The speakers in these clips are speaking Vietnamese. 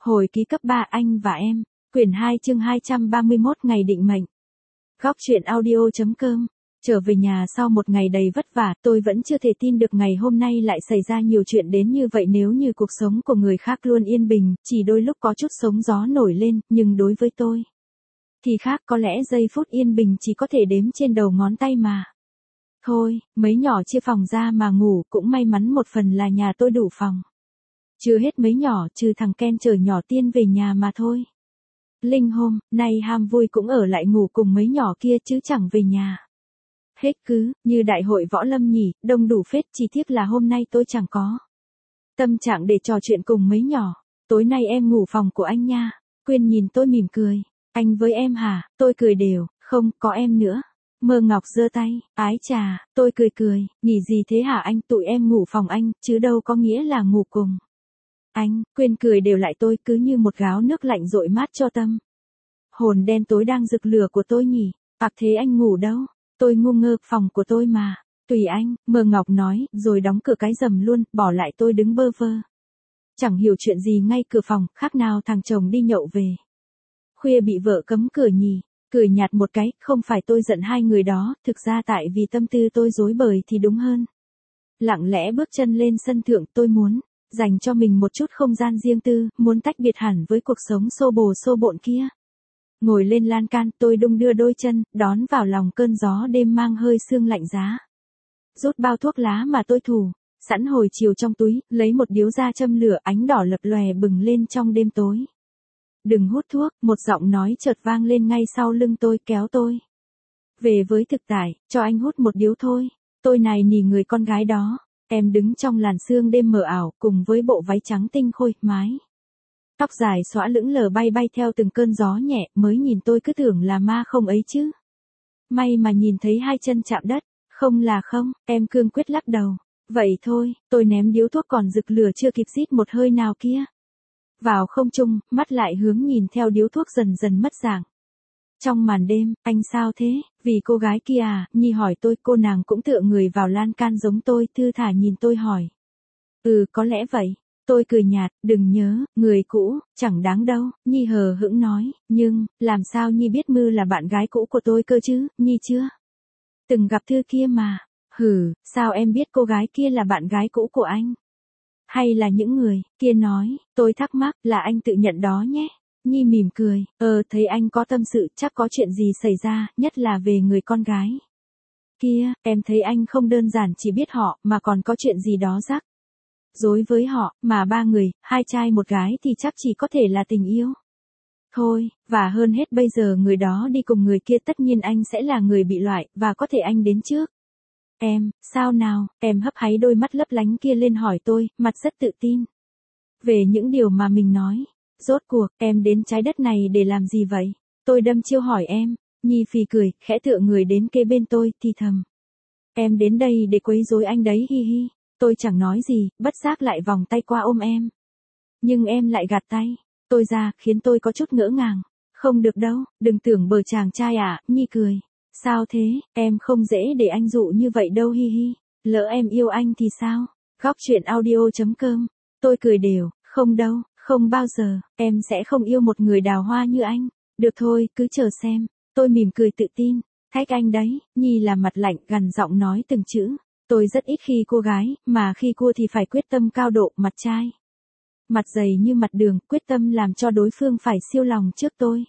Hồi ký cấp 3 anh và em. Quyển 2 chương 231 ngày định mệnh. Góc truyện audio.com. Trở về nhà sau một ngày đầy vất vả, tôi vẫn chưa thể tin được ngày hôm nay lại xảy ra nhiều chuyện đến như vậy. Nếu như cuộc sống của người khác luôn yên bình, chỉ đôi lúc có chút sóng gió nổi lên, nhưng đối với tôi thì khác, có lẽ giây phút yên bình chỉ có thể đếm trên đầu ngón tay mà. Thôi, mấy nhỏ chia phòng ra mà ngủ, cũng may mắn một phần là nhà tôi đủ phòng. Chưa hết mấy nhỏ, trừ thằng Ken chở nhỏ Tiên về nhà mà thôi. Linh hôm nay ham vui cũng ở lại ngủ cùng mấy nhỏ kia chứ chẳng về nhà. Hết cứ như đại hội võ lâm nhỉ, đông đủ phết, chỉ tiếc là hôm nay tôi chẳng có tâm trạng để trò chuyện cùng mấy nhỏ. Tối nay em ngủ phòng của anh nha. Quyên nhìn tôi mỉm cười. Anh với em hả? Tôi cười đều, không, có em nữa. Mơ Ngọc giơ tay, ái chà, tôi cười, nghỉ gì thế hả anh? Tụi em ngủ phòng anh, chứ đâu có nghĩa là ngủ cùng anh. Quyên cười đều lại tôi, cứ như một gáo nước lạnh dội mát cho tâm hồn đen tối đang rực lửa của tôi nhỉ. Thế anh ngủ đâu? Tôi ngu ngơ, phòng của tôi mà. Tùy anh, Mơ Ngọc nói, rồi đóng cửa cái rầm luôn, bỏ lại tôi đứng bơ vơ. Chẳng hiểu chuyện gì ngay cửa phòng, khác nào thằng chồng đi nhậu về khuya bị vợ cấm cửa nhỉ. Cười nhạt một cái, không phải tôi giận hai người đó, thực ra tại vì tâm tư tôi rối bời thì đúng hơn. Lặng lẽ bước chân lên sân thượng, tôi muốn dành cho mình một chút không gian riêng tư, muốn tách biệt hẳn với cuộc sống xô bồ xô bộn kia. Ngồi lên lan can, tôi đung đưa đôi chân, đón vào lòng cơn gió đêm mang hơi sương lạnh giá. Rút bao thuốc lá mà tôi thủ sẵn hồi chiều trong túi, lấy một điếu ra châm lửa, ánh đỏ lập lòe bừng lên trong đêm tối. Đừng hút thuốc, một giọng nói chợt vang lên ngay sau lưng tôi, kéo tôi về với thực tại. Cho anh hút một điếu thôi. Tôi này nỉ người con gái đó. Em đứng trong làn sương đêm mờ ảo, cùng với bộ váy trắng tinh khôi, mái tóc dài xõa lững lờ bay bay theo từng cơn gió nhẹ, mới nhìn tôi cứ tưởng là ma không ấy chứ. May mà nhìn thấy hai chân chạm đất. Không là không, em cương quyết lắc đầu. Vậy thôi, tôi ném điếu thuốc còn rực lửa chưa kịp rít một hơi nào kia vào không trung, mắt lại hướng nhìn theo điếu thuốc dần dần mất dạng. Trong màn đêm, anh sao thế? Vì cô gái kia à? Nhi hỏi tôi, cô nàng cũng tựa người vào lan can giống tôi, thư thả nhìn tôi hỏi. Có lẽ vậy. Tôi cười nhạt, đừng nhớ, người cũ, chẳng đáng đâu. Nhi hờ hững nói, nhưng, làm sao Nhi biết Mư là bạn gái cũ của tôi cơ chứ? Nhi chưa từng gặp Thư kia mà. Sao em biết cô gái kia là bạn gái cũ của anh? Hay là những người kia nói? Tôi thắc mắc, là anh tự nhận đó nhé. Nhi mỉm cười, thấy anh có tâm sự, chắc có chuyện gì xảy ra, nhất là về người con gái kia. Em thấy anh không đơn giản chỉ biết họ, mà còn có chuyện gì đó rắc rối với họ, mà ba người, hai trai một gái thì chắc chỉ có thể là tình yêu thôi. Và hơn hết bây giờ người đó đi cùng người kia, tất nhiên anh sẽ là người bị loại, và có thể anh đến trước em. Sao nào? Em hấp háy đôi mắt lấp lánh kia lên hỏi tôi, mặt rất tự tin về những điều mà mình nói. Rốt cuộc, em đến trái đất này để làm gì vậy? Tôi đâm chiêu hỏi em. Nhi phì cười, khẽ tựa người đến kế bên tôi, thì thầm. Em đến đây để quấy rối anh đấy, hi hi. Tôi chẳng nói gì, bất giác lại vòng tay qua ôm em. Nhưng em lại gạt tay tôi ra, khiến tôi có chút ngỡ ngàng. Không được đâu, đừng tưởng bờ chàng trai à. Nhi cười. Sao thế? Em không dễ để anh dụ như vậy đâu, hi hi. Lỡ em yêu anh thì sao? Góc truyện audio.com. Tôi cười đều, không đâu. Không bao giờ, em sẽ không yêu một người đào hoa như anh. Được thôi, cứ chờ xem. Tôi mỉm cười tự tin. Thách anh đấy. Nhi là mặt lạnh, gằn giọng nói từng chữ. Tôi rất ít khi cua gái, mà khi cua thì phải quyết tâm cao độ, mặt trai mặt dày như mặt đường, quyết tâm làm cho đối phương phải siêu lòng trước tôi.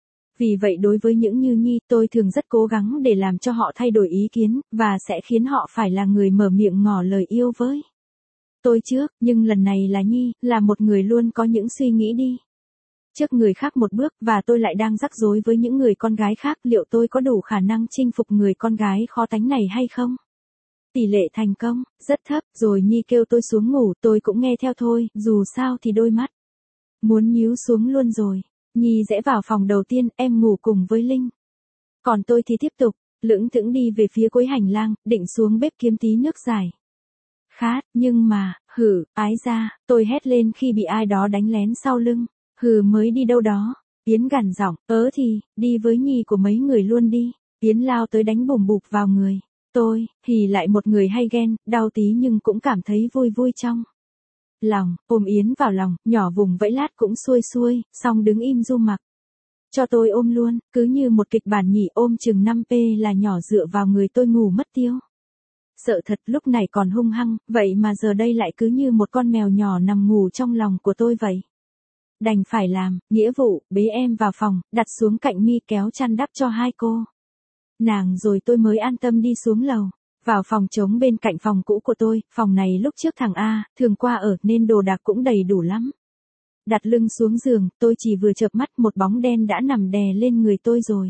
Vì vậy đối với những như Nhi, tôi thường rất cố gắng để làm cho họ thay đổi ý kiến, và sẽ khiến họ phải là người mở miệng ngỏ lời yêu với tôi trước. Nhưng lần này là Nhi, là một người luôn có những suy nghĩ đi trước người khác một bước, và tôi lại đang rắc rối với những người con gái khác. Liệu tôi có đủ khả năng chinh phục người con gái khó tánh này hay không? Tỷ lệ thành công rất thấp. Rồi Nhi kêu tôi xuống ngủ, tôi cũng nghe theo thôi, dù sao thì đôi mắt muốn nhíu xuống luôn rồi. Nhi rẽ vào phòng đầu tiên, em ngủ cùng với Linh. Còn tôi thì tiếp tục lững thững đi về phía cuối hành lang, định xuống bếp kiếm tí nước giải khát. Nhưng mà, ái ra, tôi hét lên khi bị ai đó đánh lén sau lưng. Mới đi đâu đó? Yến gằn giọng, thì, đi với Nhi của mấy người luôn đi. Yến lao tới đánh bùm bụp vào người tôi. Thì lại một người hay ghen, đau tí nhưng cũng cảm thấy vui vui trong lòng, ôm Yến vào lòng, nhỏ vùng vẫy lát cũng xuôi xuôi, xong đứng im du mặc. Cho tôi ôm luôn, cứ như một kịch bản nhỉ, ôm chừng 5p là nhỏ dựa vào người tôi ngủ mất tiêu. Sợ thật, lúc này còn hung hăng, vậy mà giờ đây lại cứ như một con mèo nhỏ nằm ngủ trong lòng của tôi vậy. Đành phải làm, nghĩa vụ, bế em vào phòng, đặt xuống cạnh mi kéo chăn đắp cho hai cô nàng rồi tôi mới an tâm đi xuống lầu. Vào phòng trống bên cạnh phòng cũ của tôi, phòng này lúc trước thằng A, thường qua ở nên đồ đạc cũng đầy đủ lắm. Đặt lưng xuống giường, tôi chỉ vừa chợp mắt một bóng đen đã nằm đè lên người tôi rồi.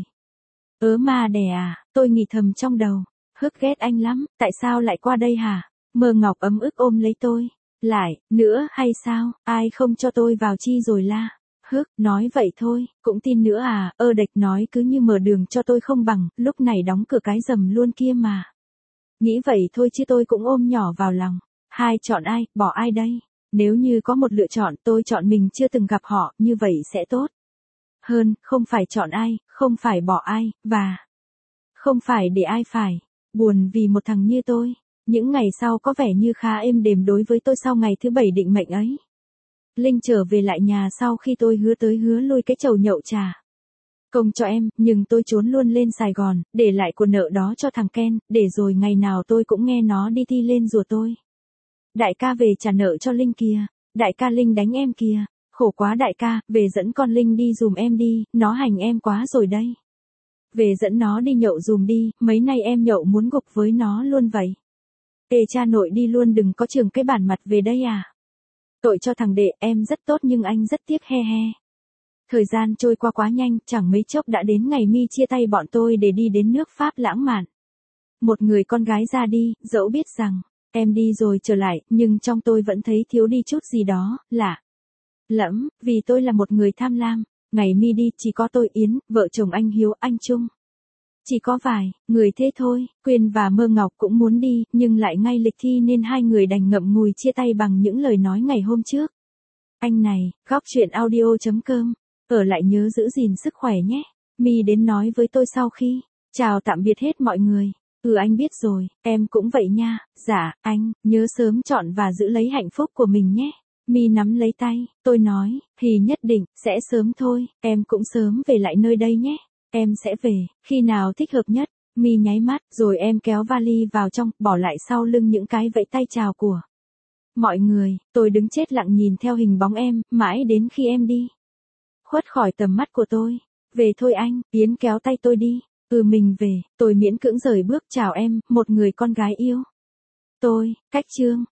Ma đè à, tôi nghĩ thầm trong đầu. Hức ghét anh lắm, tại sao lại qua đây hả? Mơ Ngọc ấm ức ôm lấy tôi. Lại, nữa hay sao, ai không cho tôi vào chi rồi la. Hức, nói vậy thôi, cũng tin nữa à, địch nói cứ như mở đường cho tôi không bằng, lúc này đóng cửa cái rầm luôn kia mà. Nghĩ vậy thôi chứ tôi cũng ôm nhỏ vào lòng. Hai chọn ai, bỏ ai đây? Nếu như có một lựa chọn tôi chọn mình chưa từng gặp họ, như vậy sẽ tốt. Hơn, không phải chọn ai, không phải bỏ ai, và không phải để ai phải buồn vì một thằng như tôi. Những ngày sau có vẻ như khá êm đềm đối với tôi sau ngày thứ 7 định mệnh ấy. Linh trở về lại nhà sau khi tôi hứa tới hứa lui cái chầu nhậu trà công cho em, nhưng tôi trốn luôn lên Sài Gòn, để lại của nợ đó cho thằng Ken, để rồi ngày nào tôi cũng nghe nó đi thi lên rùa tôi. Đại ca về trả nợ cho Linh kìa, đại ca Linh đánh em kìa, khổ quá đại ca, về dẫn con Linh đi dùm em đi, nó hành em quá rồi đây. Về dẫn nó đi nhậu dùm đi, mấy nay em nhậu muốn gục với nó luôn vậy. Cha nội đi luôn đừng có trường cái bản mặt về đây à. Tội cho thằng đệ, em rất tốt nhưng anh rất tiếc he he. Thời gian trôi qua quá nhanh, chẳng mấy chốc đã đến ngày mi chia tay bọn tôi để đi đến nước Pháp lãng mạn. Một người con gái ra đi, dẫu biết rằng, em đi rồi trở lại, nhưng trong tôi vẫn thấy thiếu đi chút gì đó, lạ lẫm, vì tôi là một người tham lam. Ngày mi đi, chỉ có tôi Yến, vợ chồng anh Hiếu, anh Trung. Chỉ có vài người thế thôi, Quyên và Mơ Ngọc cũng muốn đi, nhưng lại ngay lịch thi nên hai người đành ngậm ngùi chia tay bằng những lời nói ngày hôm trước. Anh này, góc chuyện audio.com, ở lại nhớ giữ gìn sức khỏe nhé. Mi đến nói với tôi sau khi chào tạm biệt hết mọi người. Anh biết rồi, em cũng vậy nha. Dạ, anh, nhớ sớm chọn và giữ lấy hạnh phúc của mình nhé. Mi nắm lấy tay, tôi nói, thì nhất định, sẽ sớm thôi, em cũng sớm về lại nơi đây nhé. Em sẽ về, khi nào thích hợp nhất. Mi nháy mắt, rồi em kéo vali vào trong, bỏ lại sau lưng những cái vẫy tay chào của mọi người. Tôi đứng chết lặng nhìn theo hình bóng em, mãi đến khi em đi khuất khỏi tầm mắt của tôi. Về thôi anh, Yến kéo tay tôi đi. Mình về, tôi miễn cưỡng rời bước chào em, một người con gái yêu. Tôi, cách chương.